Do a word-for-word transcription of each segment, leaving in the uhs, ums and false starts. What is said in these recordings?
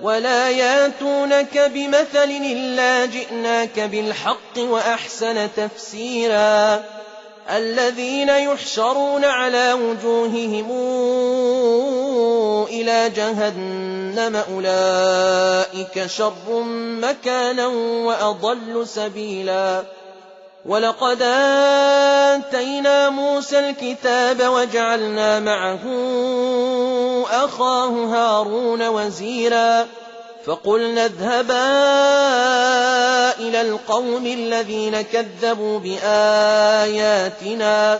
ولا ياتونك بمثل إلا جئناك بالحق وأحسن تفسيرا الذين يحشرون على وجوههم إلى جهنم أولئك شر مكانا وأضل سبيلا ولقد آتينا موسى الكتاب وجعلنا معه أخاه هارون وزيرا فقلنا اذهبا إلى القوم الذين كذبوا بآياتنا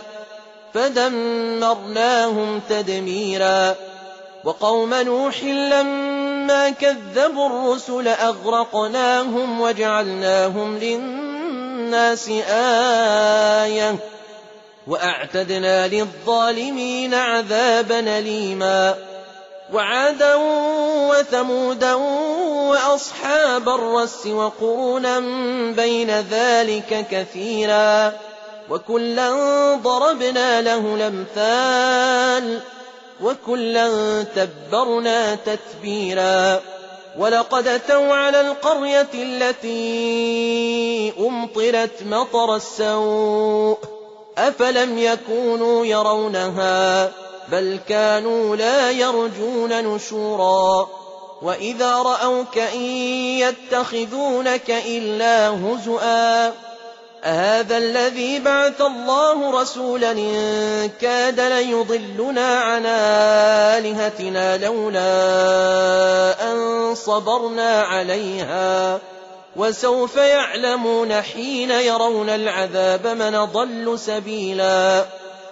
فدمرناهم تدميرا وقوم نوح لما كذبوا الرسل أغرقناهم وجعلناهم للناس آية وأعتدنا للظالمين عذابا أليما وعادا وثمودا وأصحاب الرس وقرونا بين ذلك كثيرا وكلا ضربنا له الأمثال وكلا تبرنا تتبيرا ولقد أتوا على القرية التي أمطرت مطر السوء أفلم يكونوا يرونها بل كانوا لا يرجون نشورا وإذا رأوك إن يتخذونك إلا هزؤا أهذا الذي بعث الله رسولا إن كاد ليضلنا عن آلهتنا لولا أن صبرنا عليها وسوف يعلمون حين يرون العذاب من ضل سبيلا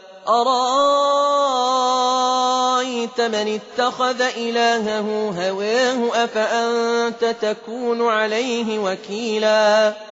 أرأيت من اتخذ إلهه هواه أفأنت تكون عليه وكيلا